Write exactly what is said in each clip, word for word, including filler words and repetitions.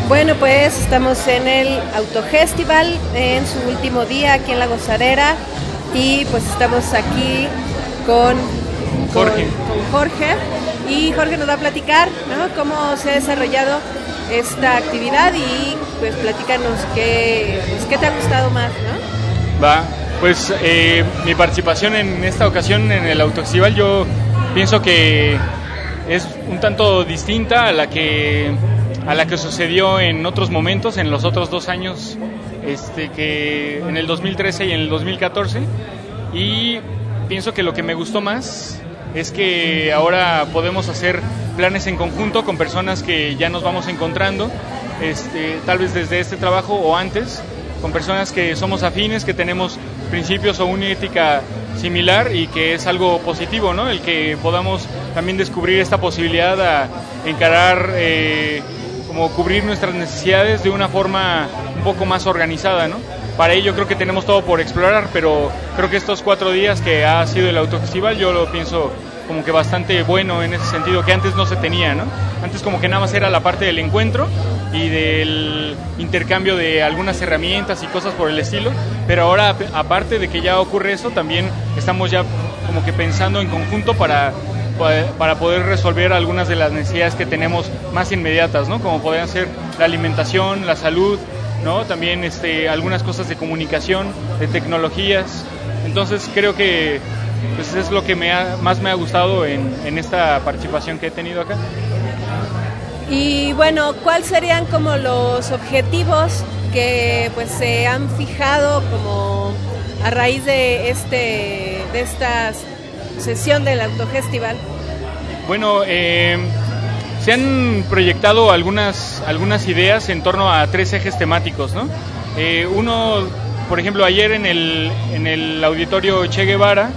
Bueno, pues estamos en el Autofestival, en su último día aquí en La Gozadera, y pues estamos aquí con, con Jorge. con Jorge, y Jorge nos va a platicar, ¿no?, cómo se ha desarrollado esta actividad, y pues platícanos qué, pues, qué te ha gustado más, ¿no? Va, pues eh, mi participación en esta ocasión en el Autofestival, yo pienso que es un tanto distinta a la que a la que sucedió en otros momentos, en los otros dos años, este, que en el dos mil trece y en el dos mil catorce, y pienso que lo que me gustó más es que ahora podemos hacer planes en conjunto con personas que ya nos vamos encontrando, este, tal vez desde este trabajo o antes, con personas que somos afines, que tenemos principios o una ética similar, y que es algo positivo, ¿no? El que podamos también descubrir esta posibilidad a encarar, eh, como cubrir nuestras necesidades de una forma un poco más organizada, ¿no? Para ello creo que tenemos todo por explorar, pero creo que estos cuatro días que ha sido el Autofestival, yo lo pienso como que bastante bueno en ese sentido, que antes no se tenía, ¿no? Antes como que nada más era la parte del encuentro y del intercambio de algunas herramientas y cosas por el estilo, pero ahora, aparte de que ya ocurre eso, también estamos ya como que pensando en conjunto para, para poder resolver algunas de las necesidades que tenemos más inmediatas, ¿no? Como podrían ser la alimentación, la salud, ¿no? También este, algunas cosas de comunicación, de tecnologías. Entonces creo que pues es lo que me ha, más me ha gustado en, en esta participación que he tenido acá. Y bueno, ¿cuáles serían como los objetivos que pues se han fijado como a raíz de este de esta sesión del Autofestival? Bueno, eh, se han proyectado algunas algunas ideas en torno a tres ejes temáticos, ¿no? Eh, uno, por ejemplo, ayer en el en el auditorio Che Guevara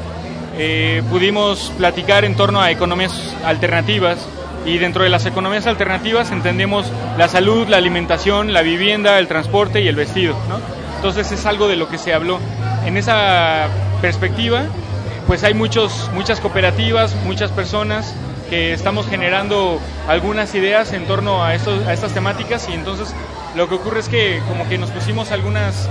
eh, pudimos platicar en torno a economías alternativas. Y dentro de las economías alternativas entendemos la salud, la alimentación, la vivienda, el transporte y el vestido, ¿no? Entonces es algo de lo que se habló. En esa perspectiva, pues hay muchos, muchas cooperativas, muchas personas que estamos generando algunas ideas en torno a, estos, a estas temáticas, y entonces lo que ocurre es que como que nos pusimos algunas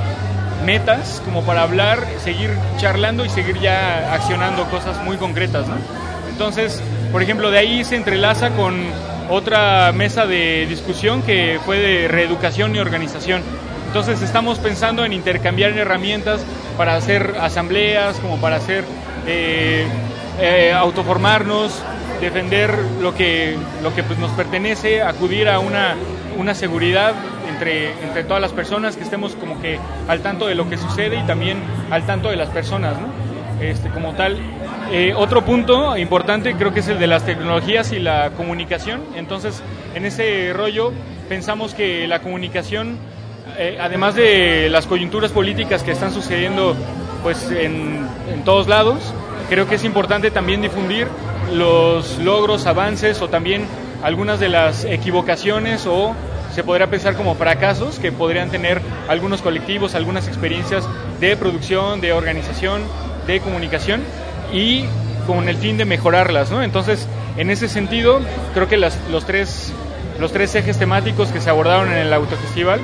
metas como para hablar, seguir charlando y seguir ya accionando cosas muy concretas, ¿no? Entonces, por ejemplo, de ahí se entrelaza con otra mesa de discusión que fue de reeducación y organización. Entonces estamos pensando en intercambiar herramientas para hacer asambleas, como para hacer eh, eh, autoformarnos, defender lo que, lo que pues, nos pertenece, acudir a una, una seguridad entre, entre todas las personas, que estemos como que al tanto de lo que sucede y también al tanto de las personas, ¿no? Este, como tal. Eh, otro punto importante creo que es el de las tecnologías y la comunicación. Entonces, en ese rollo pensamos que la comunicación, eh, además de las coyunturas políticas que están sucediendo pues en, en todos lados, creo que es importante también difundir los logros, avances o también algunas de las equivocaciones, o se podría pensar como fracasos que podrían tener algunos colectivos, algunas experiencias de producción, de organización, de comunicación, y con el fin de mejorarlas, ¿no? Entonces, en ese sentido, creo que las, los, tres, los tres ejes temáticos que se abordaron en el Autofestival,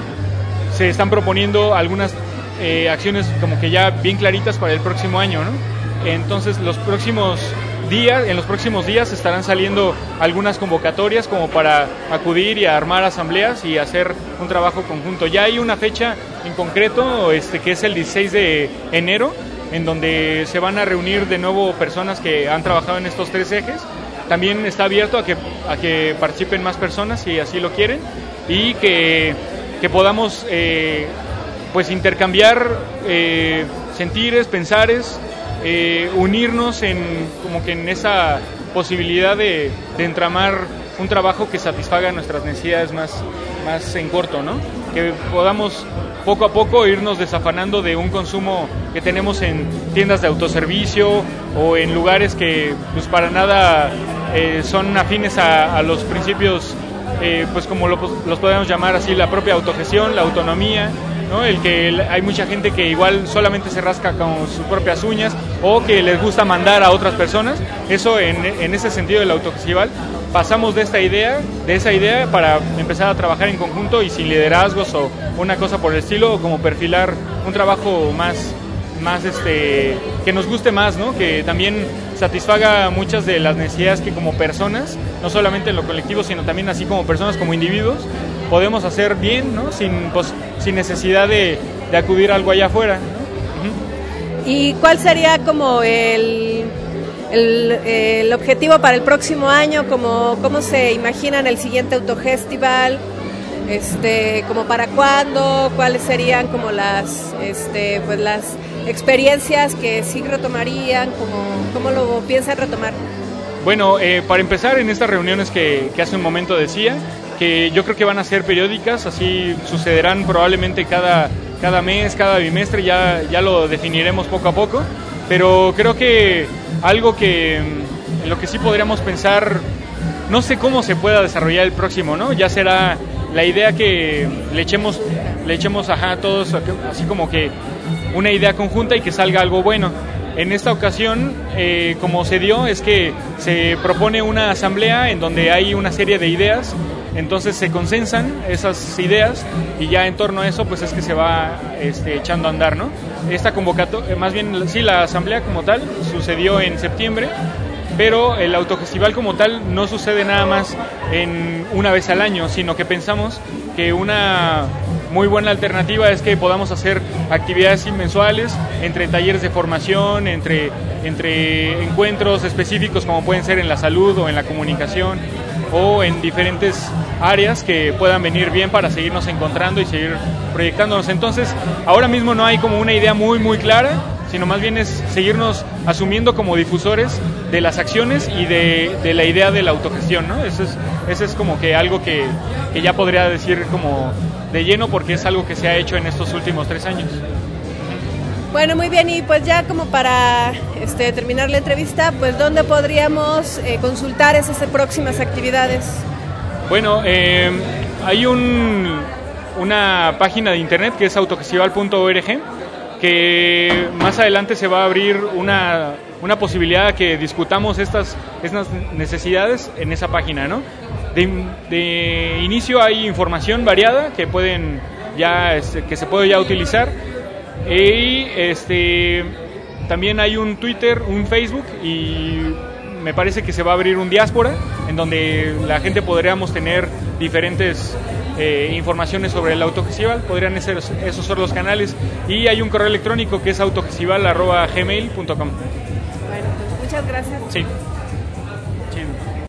se están proponiendo algunas eh, acciones como que ya bien claritas para el próximo año, ¿no? Entonces, los próximos días, en los próximos días estarán saliendo algunas convocatorias como para acudir y armar asambleas y hacer un trabajo conjunto. Ya hay una fecha en concreto, este, que es el dieciséis de enero, en donde se van a reunir de nuevo personas que han trabajado en estos tres ejes. También está abierto a que, a que participen más personas si así lo quieren, y que, que podamos eh, pues intercambiar eh, sentires, pensares, eh, unirnos en, como que en esa posibilidad de, de entramar un trabajo que satisfaga nuestras necesidades más, más en corto, ¿no? Que podamos poco a poco irnos desafanando de un consumo que tenemos en tiendas de autoservicio o en lugares que pues para nada eh, son afines a, a los principios, eh, pues como lo, los podemos llamar así, la propia autogestión, la autonomía, ¿no? El que el, hay mucha gente que igual solamente se rasca con sus propias uñas, o que les gusta mandar a otras personas. Eso en, en ese sentido del Autofestival pasamos de esta idea, de esa idea para empezar a trabajar en conjunto y sin liderazgos o una cosa por el estilo, o como perfilar un trabajo más, más este, que nos guste más, ¿no? Que también satisfaga muchas de las necesidades que como personas, no solamente en lo colectivo, sino también así como personas, como individuos, podemos hacer bien, ¿no? Sin, pues, sin necesidad de, de acudir a algo allá afuera, ¿no? Uh-huh. ¿Y cuál sería como el, el, el objetivo para el próximo año? Como, ¿Cómo se imaginan el siguiente Autofestival? Este, como para cuándo, cuáles serían como las, este, pues las experiencias que sí retomarían, como, ¿cómo lo piensan retomar? Bueno, eh, para empezar, en estas reuniones que, que hace un momento decía, que yo creo que van a ser periódicas, así sucederán probablemente cada, cada mes, cada bimestre, ya, ya lo definiremos poco a poco, pero creo que algo que en lo que sí podríamos pensar, no sé cómo se pueda desarrollar el próximo, ¿no? Ya será la idea que le echemos, le echemos ajá, a todos, así como que una idea conjunta y que salga algo bueno. En esta ocasión, eh, como se dio, es que se propone una asamblea en donde hay una serie de ideas, entonces se consensan esas ideas y ya en torno a eso pues es que se va este, echando a andar, ¿no? Esta convocatoria, más bien sí, la asamblea como tal sucedió en septiembre, pero el autofestival como tal no sucede nada más en una vez al año, sino que pensamos que una muy buena alternativa es que podamos hacer actividades mensuales, entre talleres de formación, entre, entre encuentros específicos como pueden ser en la salud o en la comunicación o en diferentes áreas que puedan venir bien para seguirnos encontrando y seguir proyectándonos. Entonces, ahora mismo no hay como una idea muy muy clara, sino más bien es seguirnos asumiendo como difusores de las acciones y de, de la idea de la autogestión, ¿no? Eso es, eso es como que algo que, que ya podría decir como de lleno, porque es algo que se ha hecho en estos últimos tres años. Bueno, muy bien, y pues ya como para este, terminar la entrevista, pues ¿dónde podríamos eh, consultar esas próximas actividades? Bueno, eh, hay un, una página de internet que es autofestival punto org, que más adelante se va a abrir una, una posibilidad de que discutamos estas, estas necesidades en esa página, ¿no? De, de inicio hay información variada que pueden ya este, que se puede ya utilizar, y este también hay un Twitter, un Facebook, y me parece que se va a abrir un diáspora en donde la gente podríamos tener diferentes eh, informaciones sobre el autofestival. Podrían ser esos son los canales, y hay un correo electrónico que es autofestival arroba gmail punto com. Bueno, pues muchas gracias. Sí.